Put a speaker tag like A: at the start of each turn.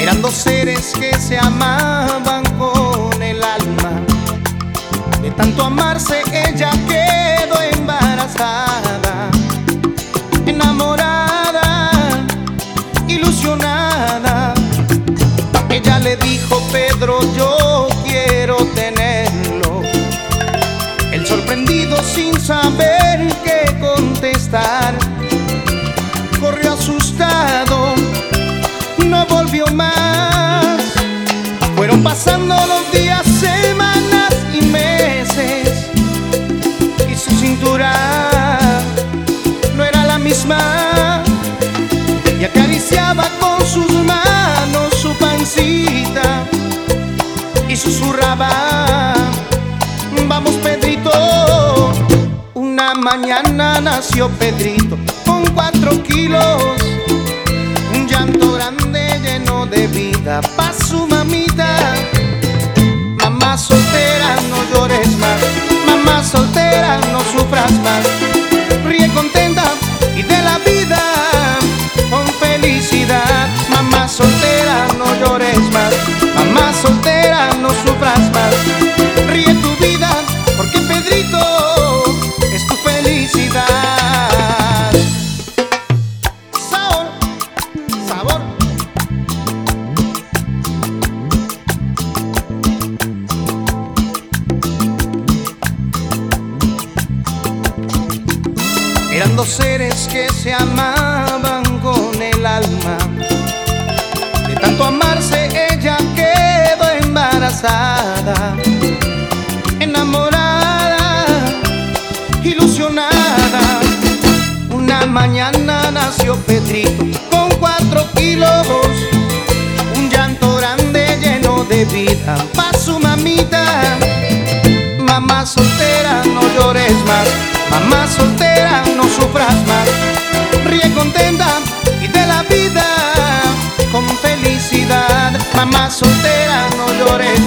A: Eran dos seres que se amaban con el alma. De tanto amarse ella quedó embarazada, enamorada, ilusionada. Ella le dijo: Pedro, yo quiero tenerlo. Él, sorprendido sin saber qué contestar, corrió asustado, no volvió más. Fueron pasando los días, semanas y meses, y su cintura no era la misma. Y acariciaba con sus manos su pancita y susurraba: vamos, Pedrito. Una mañana nació Pedrito con 4 kilos, un llanto grande lleno de vida pa' su mamita. Mamá soltera, no llores más, mamá soltera, no sufras más. Ríe contenta y de la vida con felicidad. Mamá soltera, no llores más, mamá soltera, no sufras más. Ríe tu vida porque Pedrito es tu felicidad. Sabor, sabor. Eran dos seres que se amaban con el alma. De tanto amarse ella quedó embarazada, enamorada, ilusionada. Una mañana nació Pedrito con 4 kilos, un llanto grande lleno de vida pa' su mamita. Mamá soltera, no llores más, mamá soltera, no sufras más. Ríe contenta y de la vida con felicidad. Mamá soltera, no llores